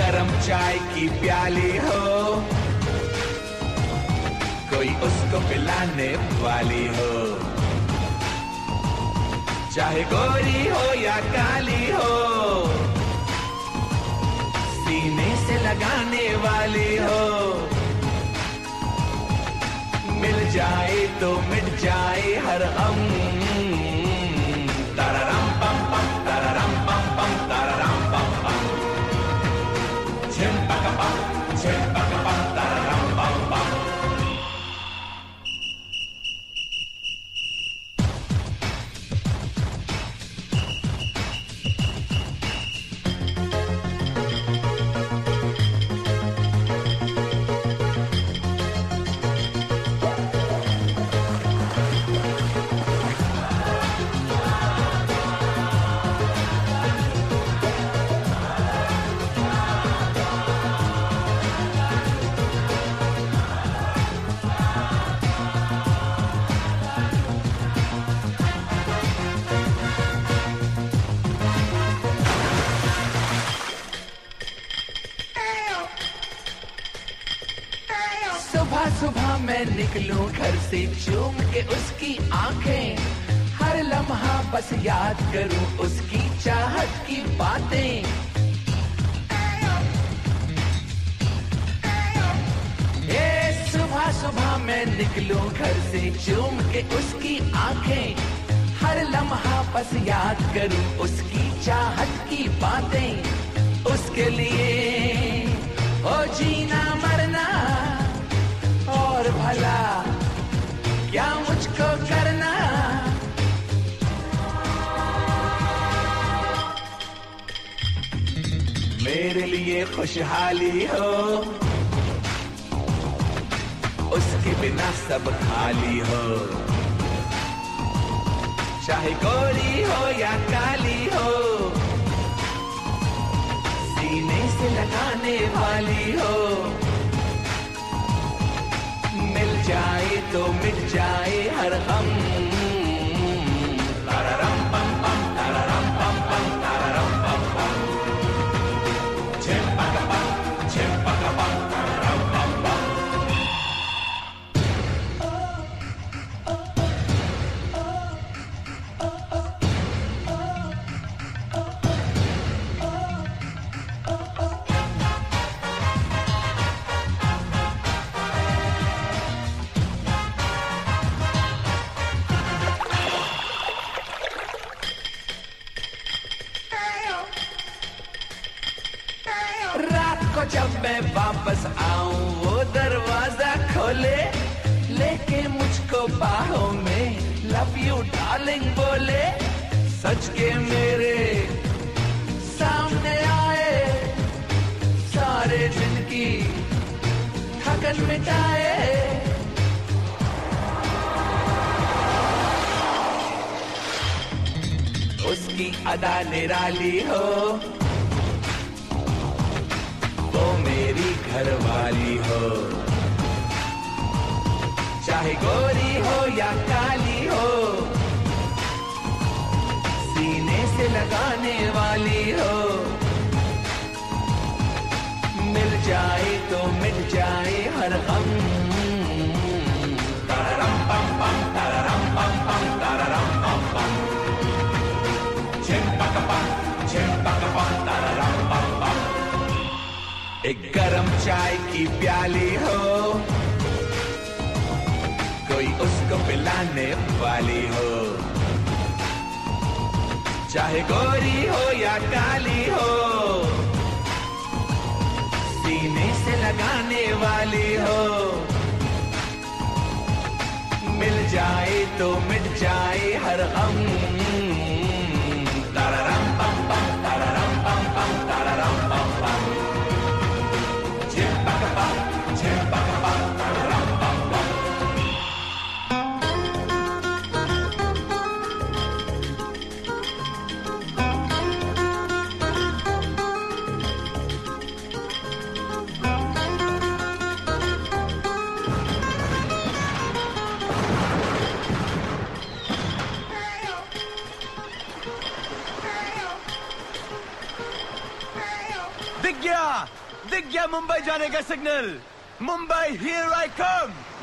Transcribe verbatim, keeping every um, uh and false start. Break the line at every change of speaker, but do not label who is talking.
गरम चाय की प्याली हो, कोई उसको पिलाने वाली हो, चाहे गोरी हो या काली हो, सीने से लगाने वाली हो, मिल जाए तो मिट जाए हर गम। ताराराम पम पम ताराराम पम पम ताराराम पम पम, झिम पक पम झिम पक पम ताराराम पम पम। सुबह सुबह मैं निकलूं घर से चूम के उसकी आंखें, हर लम्हा बस याद करूं उसकी चाहत की बातें। ये सुबह सुबह मैं निकलूं घर से चूम के उसकी आंखें, हर लम्हा बस याद करूं उसकी चाहत की बातें। उसके लिए ओ जीना मरना और भला क्या मुझको करना, मेरे लिए खुशहाली हो, उसके बिना सब खाली हो, चाहे गोरी हो या काली हो, सीने से लगाने वाली हो, मिल जाए तो मिट जाए हर गम। ताराराम पम पम ताराराम पम पम ताराराम पम पम, झिम पक पम झिम पक पम ताराराम पम पम। रात को जब मैं वापस आऊं वो दरवाजा खोले, लेके मुझको बाहों में लव यू डार्लिंग बोले, सच के मेरे सामने आए, सारे दिन की थकन मिटाए। उसकी अदा निराली हो, वो मेरी घरवाली हो, चाहे गोरी हो या काली हो, सीने से लगाने वाली हो, मिल जाए तो मिट जाए हर गम। ताराराम पम पम ताराराम पम पम ताराराम पम पम, झिम पक पम झिम पक पम ताराराम पम पम। एक गरम चाय की प्याली हो, कोई उसको पिलाने वाली हो, चाहे गोरी हो या काली हो, सीने से लगाने वाली हो, मिल जाए तो मिट जाए हर गम। ताराराम पम पम ताराराम पम पम ताराराम पम पम, झिम पक पम झिम पक पम ताराराम पम पम। गया, दिख गया मुंबई जाने का signal. Mumbai, here I come.